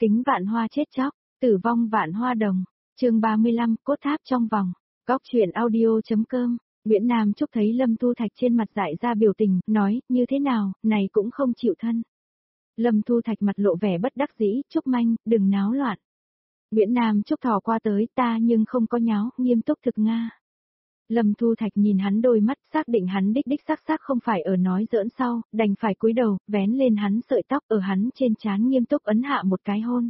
Kính vạn hoa chết chóc, tử vong vạn hoa đồng. Chương 35, cốt tháp trong vòng. Góc truyện audio.com. Nguyễn Nam Trúc thấy Lâm Thu Thạch trên mặt dại ra biểu tình, nói, như thế nào, này cũng không chịu thân. Lâm Thu Thạch mặt lộ vẻ bất đắc dĩ, Trúc manh, đừng náo loạn. Nguyễn Nam Trúc thò qua tới, ta nhưng không có nháo, nghiêm túc thực Nga. Lâm Thu Thạch nhìn hắn đôi mắt, xác định hắn đích xác không phải ở nói giỡn sau, đành phải cúi đầu, vén lên hắn sợi tóc ở hắn trên trán nghiêm túc ấn hạ một cái hôn.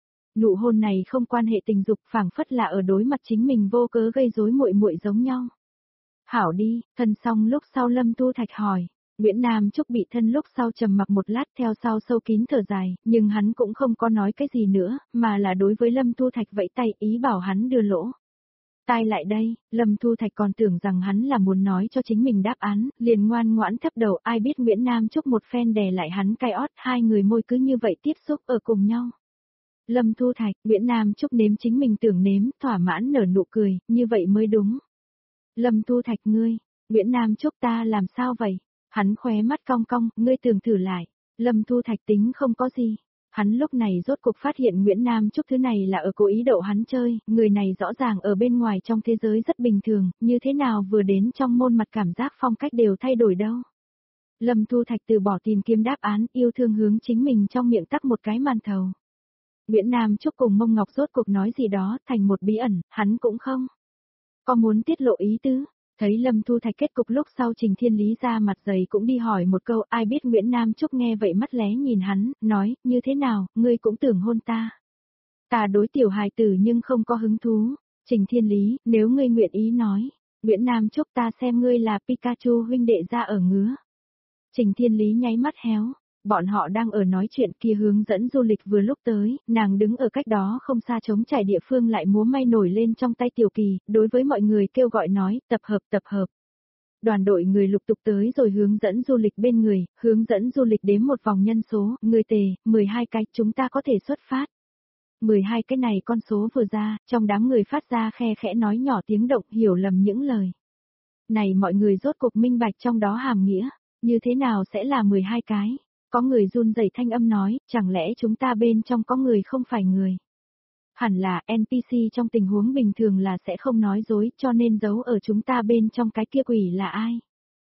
Nụ hôn này không quan hệ tình dục, phảng phất là ở đối mặt chính mình vô cớ gây rối muội muội giống nhau. Hảo đi, thân xong lúc sau Lâm Thu Thạch hỏi. Nguyễn Nam Trúc bị thân lúc sau trầm mặc một lát theo sau sâu kín thở dài, nhưng hắn cũng không có nói cái gì nữa, mà là đối với Lâm Thu Thạch vẫy tay ý bảo hắn đưa lỗ. Tai lại đây, Lâm Thu Thạch còn tưởng rằng hắn là muốn nói cho chính mình đáp án, liền ngoan ngoãn thấp đầu, ai biết Nguyễn Nam Trúc một phen đè lại hắn cay ót, hai người môi cứ như vậy tiếp xúc ở cùng nhau. Lâm Thu Thạch, Nguyễn Nam Trúc nếm chính mình tưởng nếm, thỏa mãn nở nụ cười, như vậy mới đúng. Lâm Thu Thạch ngươi, Nguyễn Nam Trúc ta làm sao vậy? Hắn khóe mắt cong cong, ngươi tưởng thử lại. Lâm Thu Thạch tính không có gì. Hắn lúc này rốt cuộc phát hiện Nguyễn Nam Trúc thứ này là ở cố ý đậu hắn chơi, người này rõ ràng ở bên ngoài trong thế giới rất bình thường, như thế nào vừa đến trong môn mặt cảm giác phong cách đều thay đổi đâu. Lâm Thu Thạch từ bỏ tìm kiếm đáp án, yêu thương hướng chính mình trong miệng tắc một cái màn thầu. Nguyễn Nam Trúc cùng Mông Ngọc rốt cuộc nói gì đó, thành một bí ẩn, hắn cũng không có muốn tiết lộ ý tứ. Thấy Lâm Thu Thạch kết cục lúc sau Trình Thiên Lý ra mặt dày cũng đi hỏi một câu, ai biết Nguyễn Nam Trúc nghe vậy mắt lé nhìn hắn, nói, như thế nào, ngươi cũng tưởng hôn ta. Ta đối tiểu hài tử nhưng không có hứng thú. Trình Thiên Lý, nếu ngươi nguyện ý nói, Nguyễn Nam Trúc ta xem ngươi là Pikachu huynh đệ ra ở ngứa. Trình Thiên Lý nháy mắt héo. Bọn họ đang ở nói chuyện kia hướng dẫn du lịch vừa lúc tới, nàng đứng ở cách đó không xa trống trải địa phương lại múa may nổi lên trong tay Tiểu Kỳ, đối với mọi người kêu gọi nói, tập hợp. Đoàn đội người lục tục tới rồi hướng dẫn du lịch bên người, hướng dẫn du lịch đếm một vòng nhân số, người tề, 12 cái, chúng ta có thể xuất phát. 12 cái này con số vừa ra, trong đám người phát ra khe khẽ nói nhỏ tiếng động hiểu lầm những lời. Này mọi người rốt cuộc minh bạch trong đó hàm nghĩa, như thế nào sẽ là 12 cái? Có người run rẩy thanh âm nói, chẳng lẽ chúng ta bên trong có người không phải người. Hẳn là NPC trong tình huống bình thường là sẽ không nói dối cho nên giấu ở chúng ta bên trong cái kia quỷ là ai.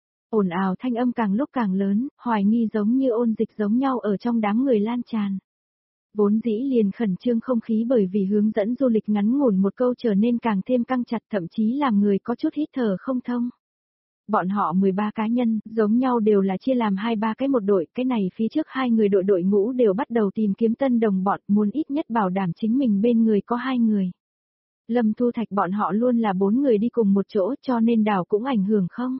Ồn ào thanh âm càng lúc càng lớn, hoài nghi giống như ôn dịch giống nhau ở trong đám người lan tràn. Vốn dĩ liền khẩn trương không khí bởi vì hướng dẫn du lịch ngắn ngủn một câu trở nên càng thêm căng chặt thậm chí làm người có chút hít thở không thông. Bọn họ 13 cá nhân, giống nhau đều là chia làm 2-3 cái một đội, cái này phía trước hai người đội ngũ đều bắt đầu tìm kiếm tân đồng bọn, muốn ít nhất bảo đảm chính mình bên người có 2 người. Lâm Thu Thạch bọn họ luôn là 4 người đi cùng một chỗ cho nên đảo cũng ảnh hưởng không?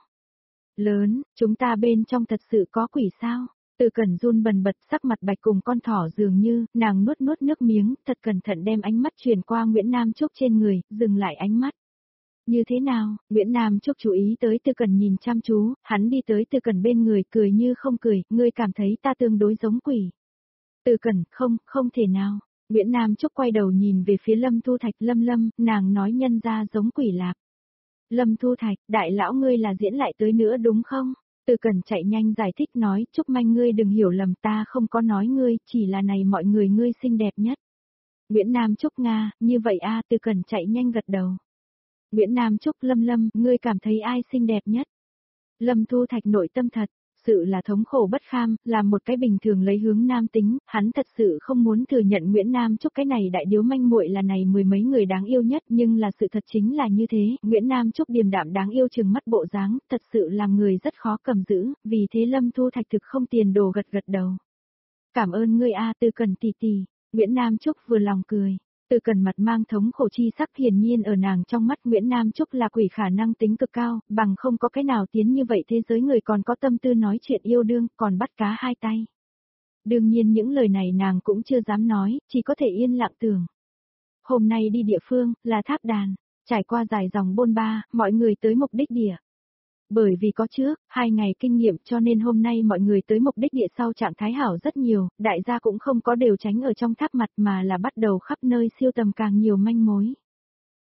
Lớn, chúng ta bên trong thật sự có quỷ sao? Từ Cẩn run bần bật sắc mặt bạch cùng con thỏ dường như, nàng nuốt nước miếng, thật cẩn thận đem ánh mắt truyền qua Nguyễn Nam Trúc trên người, dừng lại ánh mắt. Như thế nào, Nguyễn Nam Trúc chú ý tới Từ Cẩn nhìn chăm chú, hắn đi tới Từ Cẩn bên người cười như không cười, ngươi cảm thấy ta tương đối giống quỷ. Từ Cẩn, không thể nào. Nguyễn Nam Trúc quay đầu nhìn về phía Lâm Thu Thạch Lâm, nàng nói nhân ra giống quỷ lạc. Lâm Thu Thạch, đại lão ngươi là diễn lại tới nữa đúng không? Từ Cẩn chạy nhanh giải thích nói, Trúc manh ngươi đừng hiểu lầm ta không có nói ngươi, chỉ là này mọi người ngươi xinh đẹp nhất. Nguyễn Nam Trúc Nga, như vậy a Từ Cẩn chạy nhanh gật đầu. Nguyễn Nam Trúc Lâm, ngươi cảm thấy ai xinh đẹp nhất? Lâm Thu Thạch nội tâm thật, sự là thống khổ bất kham, làm một cái bình thường lấy hướng nam tính, hắn thật sự không muốn thừa nhận Nguyễn Nam Trúc cái này đại điếu manh muội là này mười mấy người đáng yêu nhất nhưng là sự thật chính là như thế, Nguyễn Nam Trúc điềm đạm đáng yêu chừng mắt bộ dáng, thật sự làm người rất khó cầm giữ, vì thế Lâm Thu Thạch thực không tiền đồ gật đầu. Cảm ơn ngươi a Từ Cẩn tỷ tỷ, Nguyễn Nam Trúc vừa lòng cười. Từ Cẩn mặt mang thống khổ chi sắc hiển nhiên ở nàng trong mắt Nguyễn Nam Trúc là quỷ khả năng tính cực cao, bằng không có cái nào tiến như vậy thế giới người còn có tâm tư nói chuyện yêu đương, còn bắt cá hai tay. Đương nhiên những lời này nàng cũng chưa dám nói, chỉ có thể yên lặng tưởng. Hôm nay đi địa phương, là Tháp Đàn, trải qua dài dòng bôn ba, mọi người tới mục đích địa. Bởi vì có trước, 2 ngày kinh nghiệm cho nên hôm nay mọi người tới mục đích địa sau trạng thái hảo rất nhiều, đại gia cũng không có đều tránh ở trong tháp mặt mà là bắt đầu khắp nơi siêu tầm càng nhiều manh mối.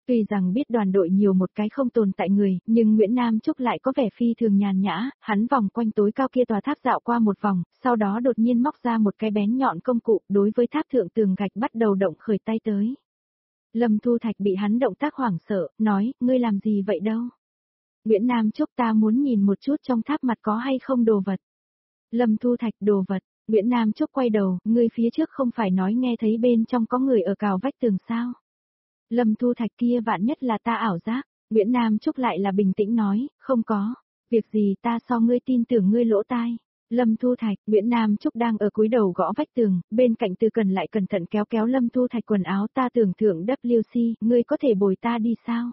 Tuy rằng biết đoàn đội nhiều một cái không tồn tại người, nhưng Nguyễn Nam Trúc lại có vẻ phi thường nhàn nhã, hắn vòng quanh tối cao kia tòa tháp dạo qua một vòng, sau đó đột nhiên móc ra một cái bén nhọn công cụ, đối với tháp thượng tường gạch bắt đầu động khởi tay tới. Lâm Thu Thạch bị hắn động tác hoảng sợ, nói, ngươi làm gì vậy đâu? Nguyễn Nam Trúc, ta muốn nhìn một chút trong tháp mặt có hay không đồ vật. Lâm Thu Thạch, đồ vật. Nguyễn Nam Trúc quay đầu, ngươi phía trước không phải nói nghe thấy bên trong có người ở cào vách tường sao? Lâm Thu Thạch, kia vạn nhất là ta ảo giác. Nguyễn Nam Trúc lại là bình tĩnh nói, không có. Việc gì ta so ngươi tin tưởng ngươi lỗ tai. Lâm Thu Thạch, Nguyễn Nam Trúc đang ở cúi đầu gõ vách tường, bên cạnh Từ Cần lại cẩn thận kéo kéo Lâm Thu Thạch quần áo, ta tưởng thượng WC, ngươi có thể bồi ta đi sao?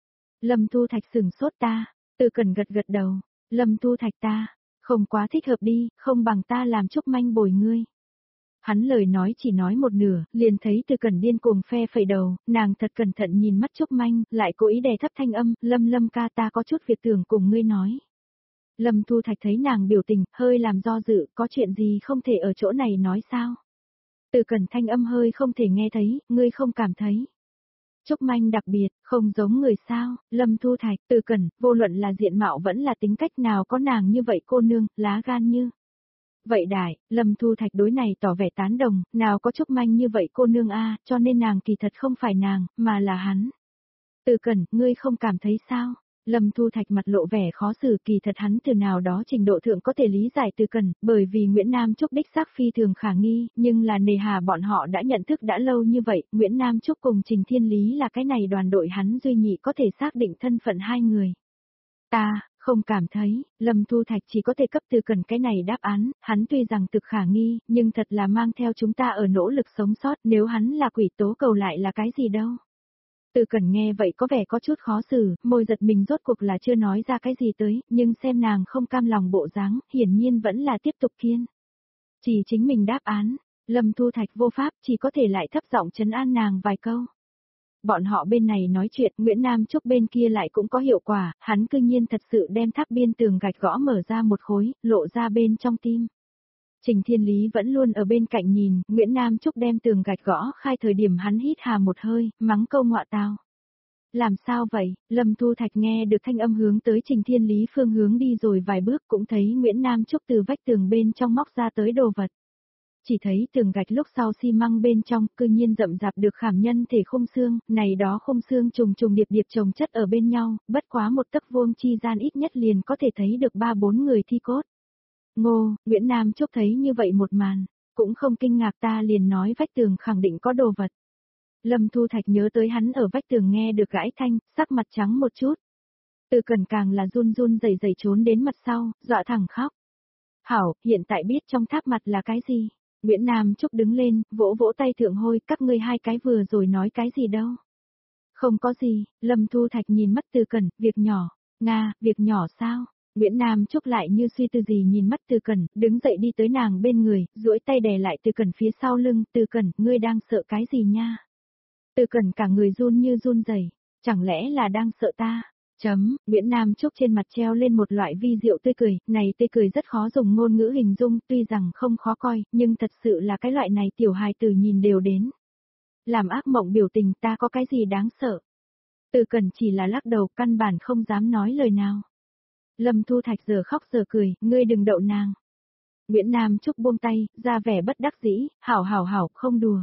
Lâm Thu Thạch sừng sốt, ta. Từ Cần gật gật đầu. Lâm Thu Thạch, ta. Không quá thích hợp đi, không bằng ta làm Trúc Manh bồi ngươi. Hắn lời nói chỉ nói một nửa, liền thấy Từ Cần điên cuồng phe phẩy đầu, nàng thật cẩn thận nhìn mắt Trúc Manh, lại cố ý đè thấp thanh âm, Lâm ca, ta có chút việc tưởng cùng ngươi nói. Lâm Thu Thạch thấy nàng biểu tình, hơi làm do dự, có chuyện gì không thể ở chỗ này nói sao? Từ Cần thanh âm hơi không thể nghe thấy, ngươi không cảm thấy. Trúc Manh đặc biệt, không giống người sao, Lâm Thu Thạch, Từ Cần, vô luận là diện mạo vẫn là tính cách nào có nàng như vậy cô nương, lá gan như. Vậy đại, Lâm Thu Thạch đối này tỏ vẻ tán đồng, nào có Trúc Manh như vậy cô nương a, cho nên nàng kỳ thật không phải nàng, mà là hắn. Từ Cần, ngươi không cảm thấy sao? Lâm Thu Thạch mặt lộ vẻ khó xử, kỳ thật hắn từ nào đó trình độ thượng có thể lý giải Từ Cần, bởi vì Nguyễn Nam Trúc đích xác phi thường khả nghi, nhưng là nề hà bọn họ đã nhận thức đã lâu như vậy, Nguyễn Nam Trúc cùng Trình Thiên Lý là cái này đoàn đội hắn duy nhị có thể xác định thân phận hai người. Ta, không cảm thấy, Lâm Thu Thạch chỉ có thể cấp Từ Cần cái này đáp án, hắn tuy rằng thực khả nghi, nhưng thật là mang theo chúng ta ở nỗ lực sống sót, nếu hắn là quỷ tố cầu lại là cái gì đâu. Từ Cần nghe vậy có vẻ có chút khó xử, môi giật mình rốt cuộc là chưa nói ra cái gì tới, nhưng xem nàng không cam lòng bộ dáng, hiển nhiên vẫn là tiếp tục kiên. Chỉ chính mình đáp án, Lâm Thu Thạch vô pháp chỉ có thể lại thấp giọng trấn an nàng vài câu. Bọn họ bên này nói chuyện, Nguyễn Nam Trúc bên kia lại cũng có hiệu quả, hắn cư nhiên thật sự đem tháp biên tường gạch gõ mở ra một khối, lộ ra bên trong tim. Trình Thiên Lý vẫn luôn ở bên cạnh nhìn, Nguyễn Nam Trúc đem tường gạch gõ khai thời điểm hắn hít hà một hơi, mắng câu ngọa tào. Làm sao vậy? Lâm Thu Thạch nghe được thanh âm hướng tới Trình Thiên Lý phương hướng đi rồi vài bước cũng thấy Nguyễn Nam Trúc từ vách tường bên trong móc ra tới đồ vật. Chỉ thấy tường gạch lúc sau xi măng bên trong, cư nhiên rậm rạp được khảm nhân thể khung xương, này đó khung xương trùng trùng điệp điệp chồng chất ở bên nhau, bất quá một tấc vuông chi gian ít nhất liền có thể thấy được 3-4 người thi cốt. Ngô, Nguyễn Nam Trúc thấy như vậy một màn, cũng không kinh ngạc, ta liền nói vách tường khẳng định có đồ vật. Lâm Thu Thạch nhớ tới hắn ở vách tường nghe được gãi thanh, sắc mặt trắng một chút. Từ Cần càng là run run rẩy rẩy trốn đến mặt sau, dọa thẳng khóc. Hảo, hiện tại biết trong tháp mặt là cái gì? Nguyễn Nam Trúc đứng lên, vỗ vỗ tay thượng hôi, các ngươi hai cái vừa rồi nói cái gì đâu? Không có gì, Lâm Thu Thạch nhìn mắt Từ Cần, việc nhỏ, Nga, việc nhỏ sao? Nguyễn Nam Trúc lại như suy tư gì nhìn mắt Từ Cần, đứng dậy đi tới nàng bên người, duỗi tay đè lại Từ Cần phía sau lưng, Từ Cần, ngươi đang sợ cái gì nha? Từ Cần cả người run như run rẩy, chẳng lẽ là đang sợ ta? Nguyễn Nam Trúc trên mặt treo lên một loại vi diệu tươi cười, này tươi cười rất khó dùng ngôn ngữ hình dung, tuy rằng không khó coi, nhưng thật sự là cái loại này tiểu hài tử nhìn đều đến. Làm ác mộng biểu tình, ta có cái gì đáng sợ? Từ Cần chỉ là lắc đầu, căn bản không dám nói lời nào. Lâm Thu Thạch giờ khóc giờ cười, ngươi đừng đậu nàng. Nguyễn Nam Trúc buông tay, ra vẻ bất đắc dĩ, hảo, không đùa.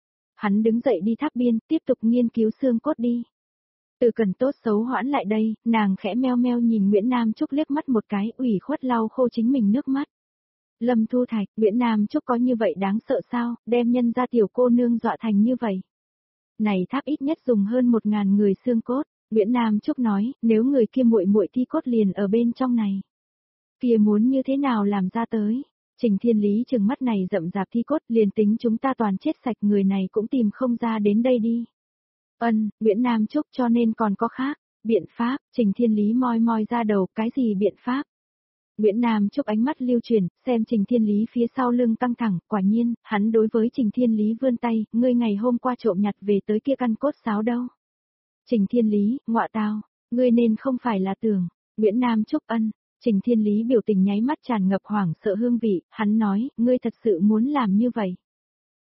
Hắn đứng dậy đi tháp biên, tiếp tục nghiên cứu xương cốt đi. Từ Cần tốt xấu hoãn lại đây, nàng khẽ meo meo nhìn Nguyễn Nam Trúc liếc mắt một cái, ủy khuất lau khô chính mình nước mắt. Lâm Thu Thạch, Nguyễn Nam Trúc có như vậy đáng sợ sao, đem nhân ra tiểu cô nương dọa thành như vậy. Này tháp ít nhất dùng hơn 1.000 người xương cốt, Nguyễn Nam Trúc nói, nếu người kia muội muội thi cốt liền ở bên trong này. Kia muốn như thế nào làm ra tới? Trình Thiên Lý trừng mắt này rậm rạp thi cốt, liền tính chúng ta toàn chết sạch, người này cũng tìm không ra đến đây đi. Nguyễn Nam Trúc, cho nên còn có khác, biện pháp, Trình Thiên Lý moi moi ra đầu, cái gì biện pháp? Nguyễn Nam Trúc ánh mắt lưu truyền, xem Trình Thiên Lý phía sau lưng căng thẳng, quả nhiên, hắn đối với Trình Thiên Lý vươn tay, ngươi ngày hôm qua trộm nhặt về tới kia căn cốt sáo đâu. Trình Thiên Lý, ngọa tao, ngươi nên không phải là tưởng, Nguyễn Nam Trúc Trình Thiên Lý biểu tình nháy mắt tràn ngập hoảng sợ hương vị, hắn nói, ngươi thật sự muốn làm như vậy.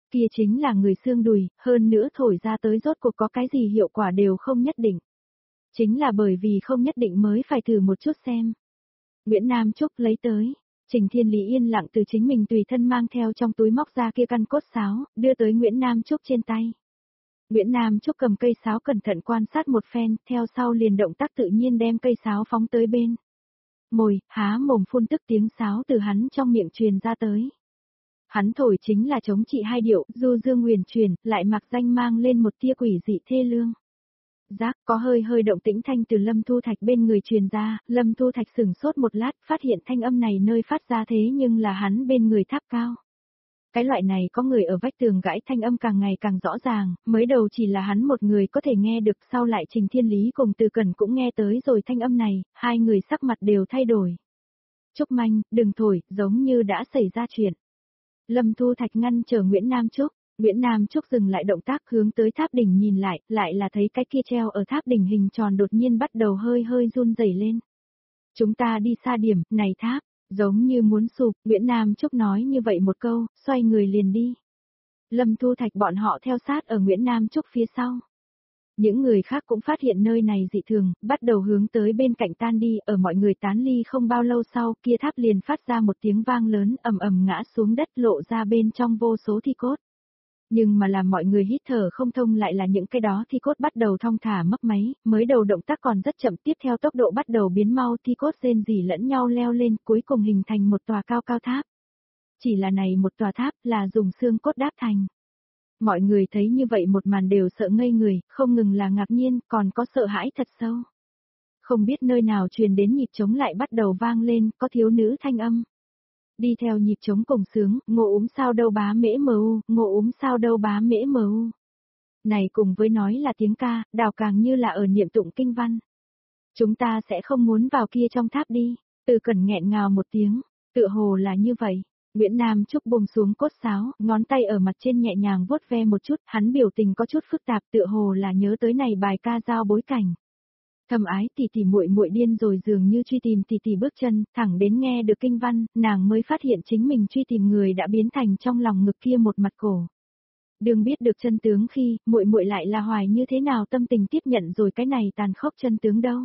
Kia chính là người xương đùi, hơn nữa thổi ra tới rốt cuộc có cái gì hiệu quả đều không nhất định. Chính là bởi vì không nhất định mới phải thử một chút xem. Nguyễn Nam Trúc lấy tới. Trình Thiên Lý yên lặng từ chính mình tùy thân mang theo trong túi móc ra kia căn cốt sáo, đưa tới Nguyễn Nam Trúc trên tay. Nguyễn Nam Trúc cầm cây sáo cẩn thận quan sát một phen, theo sau liền động tác tự nhiên đem cây sáo phóng tới bên. Mồi, há mồm phun tức tiếng sáo từ hắn trong miệng truyền ra tới. Hắn thổi chính là chống trị hai điệu, du dương huyền truyền, lại mặc danh mang lên một tia quỷ dị thê lương. Giác có hơi hơi động tĩnh thanh từ Lâm Thu Thạch bên người truyền ra, Lâm Thu Thạch sửng sốt một lát, phát hiện thanh âm này nơi phát ra thế nhưng là hắn bên người tháp cao. Cái loại này có người ở vách tường gãi thanh âm càng ngày càng rõ ràng, mới đầu chỉ là hắn một người có thể nghe được, sau lại Trình Thiên Lý cùng Từ Cẩn cũng nghe tới rồi thanh âm này, hai người sắc mặt đều thay đổi. Trúc Manh, đừng thổi, giống như đã xảy ra chuyện. Lâm Thu Thạch ngăn chờ Nguyễn Nam Trúc. Nguyễn Nam Trúc dừng lại động tác hướng tới tháp đỉnh nhìn lại là thấy cái kia treo ở tháp đỉnh hình tròn đột nhiên bắt đầu hơi hơi run rẩy lên. Chúng ta đi xa điểm, này tháp, giống như muốn sụp, Nguyễn Nam Trúc nói như vậy một câu, xoay người liền đi. Lâm Thu Thạch bọn họ theo sát ở Nguyễn Nam Trúc phía sau. Những người khác cũng phát hiện nơi này dị thường, bắt đầu hướng tới bên cạnh tan đi, ở mọi người tán ly không bao lâu sau, kia tháp liền phát ra một tiếng vang lớn, ầm ầm ngã xuống đất lộ ra bên trong vô số thi cốt. Nhưng mà làm mọi người hít thở không thông lại là những cái đó thi cốt bắt đầu thong thả mấp máy, mới đầu động tác còn rất chậm, tiếp theo tốc độ bắt đầu biến mau, thi cốt rên rỉ lẫn nhau leo lên, cuối cùng hình thành một tòa cao cao tháp. Chỉ là này một tòa tháp là dùng xương cốt đáp thành. Mọi người thấy như vậy một màn đều sợ ngây người, không ngừng là ngạc nhiên, còn có sợ hãi thật sâu. Không biết nơi nào truyền đến nhịp trống lại bắt đầu vang lên, có thiếu nữ thanh âm. Đi theo nhịp trống cùng sướng, ngộ úm sao đâu bá mễ mu, ngộ úm sao đâu bá mễ mu. Này cùng với nói là tiếng ca, đào càng như là ở niệm tụng kinh văn. Chúng ta sẽ không muốn vào kia trong tháp đi, Từ Cẩn nghẹn ngào một tiếng, tựa hồ là như vậy. Nguyễn Nam Trúc buông xuống cốt sáo, ngón tay ở mặt trên nhẹ nhàng vuốt ve một chút, hắn biểu tình có chút phức tạp, tựa hồ là nhớ tới này bài ca giao bối cảnh. Thầm ái tỷ tỷ muội muội điên rồi dường như truy tìm tỷ tỷ bước chân, thẳng đến nghe được kinh văn, nàng mới phát hiện chính mình truy tìm người đã biến thành trong lòng ngực kia một mặt cổ. Đừng biết được chân tướng khi, muội muội lại là hoài như thế nào tâm tình tiếp nhận rồi cái này tàn khốc chân tướng đâu.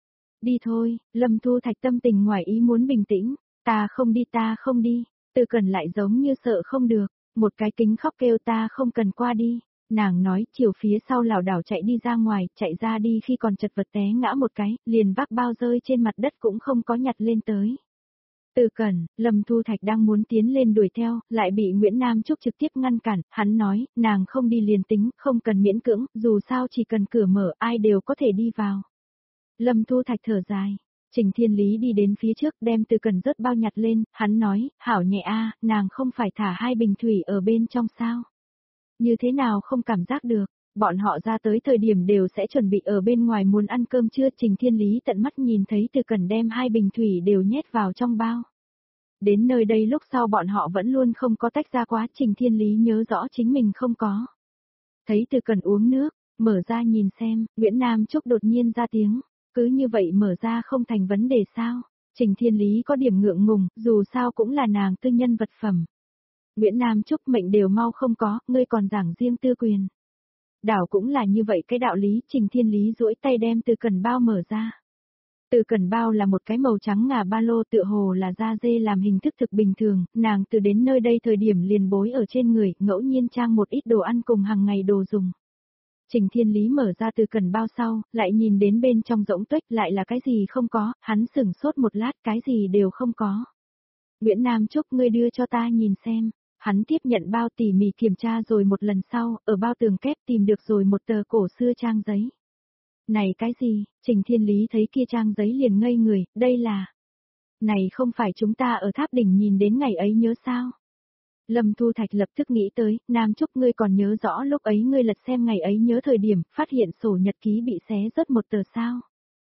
Đi thôi, Lâm Thu Thạch tâm tình ngoài ý muốn bình tĩnh, ta không đi, Từ Cẩn lại giống như sợ không được, một cái kính khóc kêu ta không cần qua đi. Nàng nói chiều phía sau lảo đảo chạy đi ra ngoài, chạy ra đi khi còn chật vật té ngã một cái, liền vác bao rơi trên mặt đất cũng không có nhặt lên tới. Từ Cẩn, Lâm Thu Thạch đang muốn tiến lên đuổi theo, lại bị Nguyễn Nam Trúc trực tiếp ngăn cản, hắn nói, nàng không đi liền tính, không cần miễn cưỡng, dù sao chỉ cần cửa mở ai đều có thể đi vào. Lâm Thu Thạch thở dài. Trình Thiên Lý đi đến phía trước đem Từ Cẩn rớt bao nhặt lên, hắn nói, hảo nhẹ a, nàng không phải thả hai bình thủy ở bên trong sao. Như thế nào không cảm giác được, bọn họ ra tới thời điểm đều sẽ chuẩn bị ở bên ngoài muốn ăn cơm trưa. Trình Thiên Lý tận mắt nhìn thấy Từ Cẩn đem hai bình thủy đều nhét vào trong bao. Đến nơi đây lúc sau bọn họ vẫn luôn không có tách ra quá, Trình Thiên Lý nhớ rõ chính mình không có. Thấy Từ Cẩn uống nước, mở ra nhìn xem, Nguyễn Nam Trúc đột nhiên ra tiếng, cứ như vậy mở ra không thành vấn đề sao? Trình Thiên Lý có điểm ngượng ngùng, dù sao cũng là nàng tư nhân vật phẩm. Nguyễn Nam Trúc mệnh đều mau không có, ngươi còn giảng riêng tư quyền. Đảo cũng là như vậy cái đạo lý, Trình Thiên Lý duỗi tay đem Từ Cẩn bao mở ra. Từ Cẩn bao là một cái màu trắng ngà ba lô tựa hồ là da dê làm hình thức thực bình thường, nàng từ đến nơi đây thời điểm liền bối ở trên người, ngẫu nhiên trang một ít đồ ăn cùng hàng ngày đồ dùng. Trình Thiên Lý mở ra Từ Cẩn bao sau, lại nhìn đến bên trong rỗng tuếch lại là cái gì không có, hắn sửng sốt một lát cái gì đều không có. Nguyễn Nam Trúc ngươi đưa cho ta nhìn xem. Hắn tiếp nhận bao tỉ mỉ kiểm tra rồi một lần sau, ở bao tường kép tìm được rồi một tờ cổ xưa trang giấy. Này cái gì, Trình Thiên Lý thấy kia trang giấy liền ngây người, đây là... Này không phải chúng ta ở tháp đỉnh nhìn đến ngày ấy nhớ sao? Lâm Thu Thạch lập tức nghĩ tới, Nam Trúc ngươi còn nhớ rõ lúc ấy ngươi lật xem ngày ấy nhớ thời điểm, phát hiện sổ nhật ký bị xé rớt một tờ sao?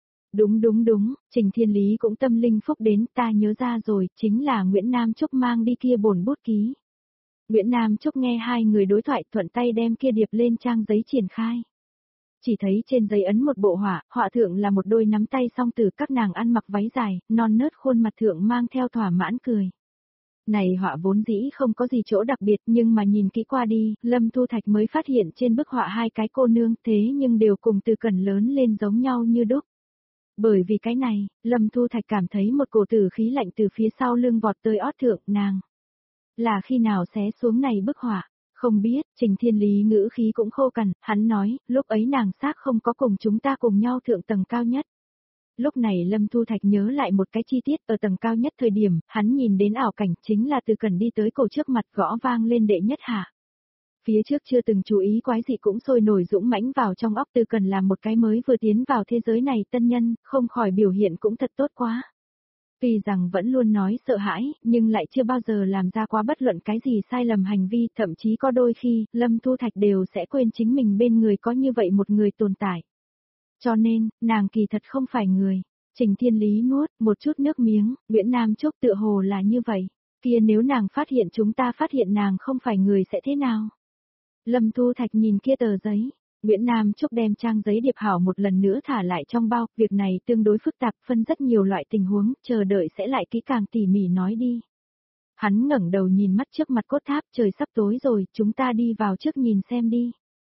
Đúng, Trình Thiên Lý cũng tâm linh phúc đến, ta nhớ ra rồi, chính là Nguyễn Nam Trúc mang đi kia bổn bút ký. Nguyễn Nam Trúc nghe hai người đối thoại thuận tay đem kia điệp lên trang giấy triển khai. Chỉ thấy trên giấy ấn một bộ họa thượng là một đôi nắm tay song tử các nàng ăn mặc váy dài, non nớt khuôn mặt thượng mang theo thỏa mãn cười. Này họa vốn dĩ không có gì chỗ đặc biệt nhưng mà nhìn kỹ qua đi, Lâm Thu Thạch mới phát hiện trên bức họa hai cái cô nương thế nhưng đều cùng Từ Cẩn lớn lên giống nhau như đúc. Bởi vì cái này, Lâm Thu Thạch cảm thấy một cổ tử khí lạnh từ phía sau lưng vọt tới ót thượng nàng. Là khi nào xé xuống này bức họa? Không biết, Trình Thiên Lý ngữ khí cũng khô cằn, hắn nói, lúc ấy nàng xác không có cùng chúng ta cùng nhau thượng tầng cao nhất. Lúc này Lâm Thu Thạch nhớ lại một cái chi tiết ở tầng cao nhất thời điểm, hắn nhìn đến ảo cảnh chính là Từ Cẩn đi tới cổ trước mặt gõ vang lên đệ nhất hạ. Phía trước chưa từng chú ý quái gì cũng sôi nổi dũng mãnh vào trong óc Từ Cẩn làm một cái mới vừa tiến vào thế giới này tân nhân, không khỏi biểu hiện cũng thật tốt quá. Tuy rằng vẫn luôn nói sợ hãi, nhưng lại chưa bao giờ làm ra quá bất luận cái gì sai lầm hành vi, thậm chí có đôi khi, Lâm Thu Thạch đều sẽ quên chính mình bên người có như vậy một người tồn tại. Cho nên, nàng kỳ thật không phải người. Trình Thiên Lý nuốt một chút nước miếng, Nguyễn Nam Trúc tựa hồ là như vậy. Kia nếu nàng phát hiện chúng ta phát hiện nàng không phải người sẽ thế nào? Lâm Thu Thạch nhìn kia tờ giấy. Nguyễn Nam Trúc đem trang giấy điệp hảo một lần nữa thả lại trong bao, việc này tương đối phức tạp, phân rất nhiều loại tình huống, chờ đợi sẽ lại kỹ càng tỉ mỉ nói đi. Hắn ngẩng đầu nhìn mắt trước mặt cốt tháp, trời sắp tối rồi, chúng ta đi vào trước nhìn xem đi.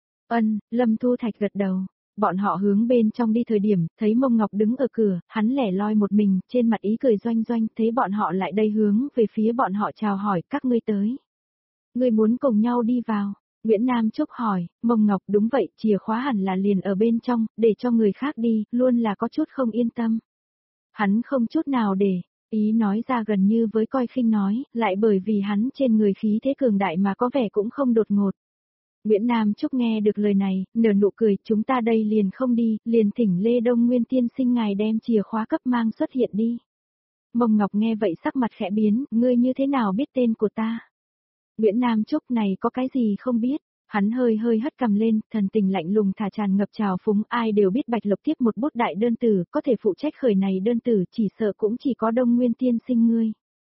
Lâm Thu Thạch gật đầu. Bọn họ hướng bên trong đi thời điểm, thấy Mông Ngọc đứng ở cửa, hắn lẻ loi một mình, trên mặt ý cười doanh doanh, thấy bọn họ lại đây hướng về phía bọn họ chào hỏi, các ngươi tới. Ngươi muốn cùng nhau đi vào. Nguyễn Nam Trúc hỏi, Mông Ngọc đúng vậy, chìa khóa hẳn là liền ở bên trong, để cho người khác đi, luôn là có chút không yên tâm. Hắn không chút nào để, ý nói ra gần như với coi khinh nói, lại bởi vì hắn trên người khí thế cường đại mà có vẻ cũng không đột ngột. Nguyễn Nam Trúc nghe được lời này, nở nụ cười, chúng ta đây liền không đi, liền thỉnh Lê Đông Nguyên tiên sinh ngài đem chìa khóa cấp mang xuất hiện đi. Mông Ngọc nghe vậy sắc mặt khẽ biến, ngươi như thế nào biết tên của ta? Nguyễn Nam Trúc này có cái gì không biết, hắn hơi hơi hất cầm lên, thần tình lạnh lùng thả tràn ngập trào phúng, ai đều biết Bạch Lộc tiếp một bút đại đơn tử, có thể phụ trách khởi này đơn tử chỉ sợ cũng chỉ có Đông Nguyên tiên sinh ngươi.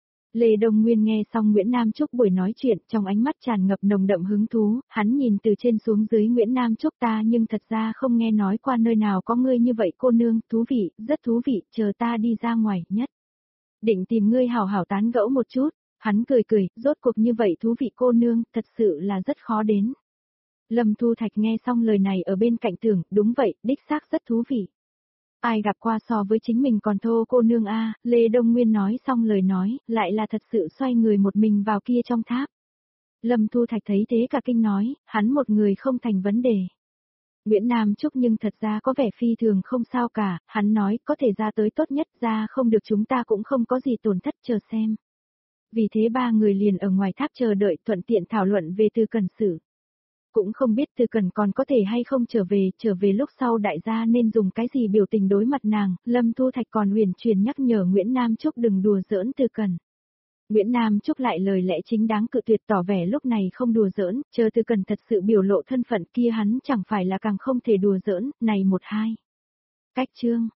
Lê Đông Nguyên nghe xong Nguyễn Nam Trúc buổi nói chuyện, trong ánh mắt tràn ngập nồng đậm hứng thú, hắn nhìn từ trên xuống dưới Nguyễn Nam Trúc ta nhưng thật ra không nghe nói qua nơi nào có ngươi như vậy cô nương, thú vị, rất thú vị, chờ ta đi ra ngoài, nhất. Định tìm ngươi hảo hảo tán gẫu một chút, hắn cười cười, rốt cuộc như vậy thú vị cô nương, thật sự là rất khó đến. Lâm Thu Thạch nghe xong lời này ở bên cạnh tưởng, đúng vậy, đích xác rất thú vị. Ai gặp qua so với chính mình còn thô cô nương a, Lê Đông Nguyên nói xong lời nói, lại là thật sự xoay người một mình vào kia trong tháp. Lâm Thu Thạch thấy thế cả kinh nói, hắn một người không thành vấn đề. Nguyễn Nam Trúc nhưng thật ra có vẻ phi thường không sao cả, hắn nói có thể ra tới tốt nhất, ra không được chúng ta cũng không có gì tổn thất, chờ xem. Vì thế ba người liền ở ngoài tháp chờ đợi thuận tiện thảo luận về Từ Cẩn sự. Cũng không biết Từ Cẩn còn có thể hay không trở về lúc sau đại gia nên dùng cái gì biểu tình đối mặt nàng, Lâm Thu Thạch còn huyền truyền nhắc nhở Nguyễn Nam Trúc đừng đùa giỡn Từ Cẩn. Nguyễn Nam Trúc lại lời lẽ chính đáng cự tuyệt tỏ vẻ lúc này không đùa giỡn, chờ Từ Cẩn thật sự biểu lộ thân phận kia hắn chẳng phải là càng không thể đùa giỡn, này một hai. Cách chương.